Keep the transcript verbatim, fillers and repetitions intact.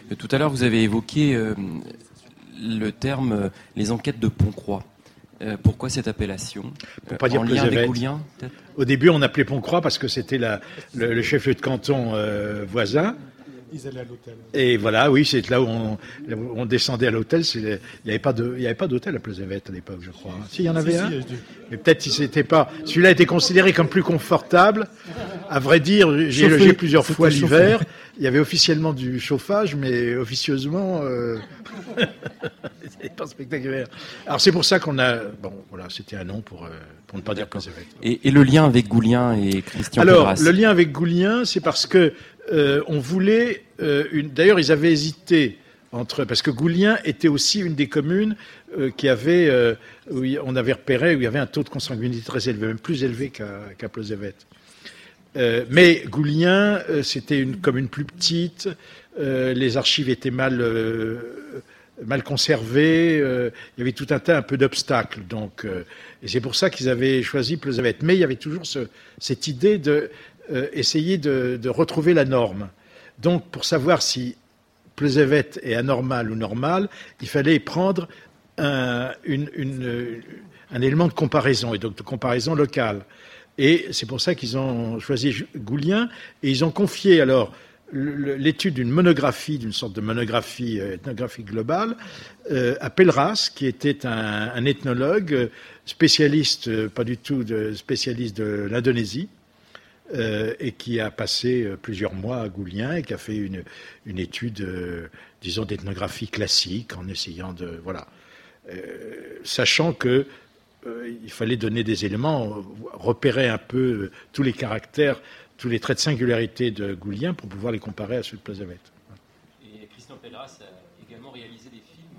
Tout à l'heure, vous avez évoqué euh, le terme euh, les enquêtes de Pont-Croix. Euh, pourquoi cette appellation? Pour pas dire en lien Pleuzévette. avec Goulien, peut-être? Au début, on appelait Pont-Croix parce que c'était la, le, le chef-lieu de canton euh, voisin. Ils allaient à l'hôtel. Et voilà, oui, c'est là où on, où on descendait à l'hôtel. C'est le, il n'y avait pas de, il y avait pas d'hôtel à Pleuzévette à l'époque, je crois. Si, il y en avait Si, un. si, Mais peut-être si c'était pas. Celui-là était considéré comme plus confortable. À vrai dire, j'ai Chauffé. logé plusieurs C'était fois chauffé. l'hiver. Il y avait officiellement du chauffage, mais officieusement, euh... c'est pas spectaculaire. Alors c'est pour ça qu'on a, bon, voilà, c'était un nom pour euh, pour ne pas dire Pleuzévette. Et, et le lien avec Goulien et Christian Alors, Pedras. le lien avec Goulien, c'est parce que euh, on voulait euh, une. D'ailleurs, ils avaient hésité entre parce que Goulien était aussi une des communes euh, qui avait, euh, où on avait repéré où il y avait un taux de consanguinité très élevé, même plus élevé qu'à, qu'à Pleuzévette. Euh, mais Goulien, euh, c'était une commune plus petite. Euh, les archives étaient mal euh, mal conservées. Euh, il y avait tout un tas un peu d'obstacles. Donc, euh, et c'est pour ça qu'ils avaient choisi Pleuzévette. Mais il y avait toujours ce, cette idée de euh, essayer de, de retrouver la norme. Donc, pour savoir si Pleuzévette est anormal ou normal, il fallait prendre un, une, une, un élément de comparaison, et donc de comparaison locale. Et c'est pour ça qu'ils ont choisi Goulien, et ils ont confié alors l'étude d'une monographie, d'une sorte de monographie ethnographique globale, euh, à Pelleras, qui était un, un ethnologue spécialiste, euh, pas du tout de spécialiste de l'Indonésie, euh, et qui a passé plusieurs mois à Goulien et qui a fait une, une étude, euh, disons, d'ethnographie classique, en essayant de, voilà, euh, sachant que Euh, il fallait donner des éléments, repérer un peu euh, tous les caractères, tous les traits de singularité de Goulien pour pouvoir les comparer à ceux de Pleuzévette. Et Christian Pedras a également réalisé des films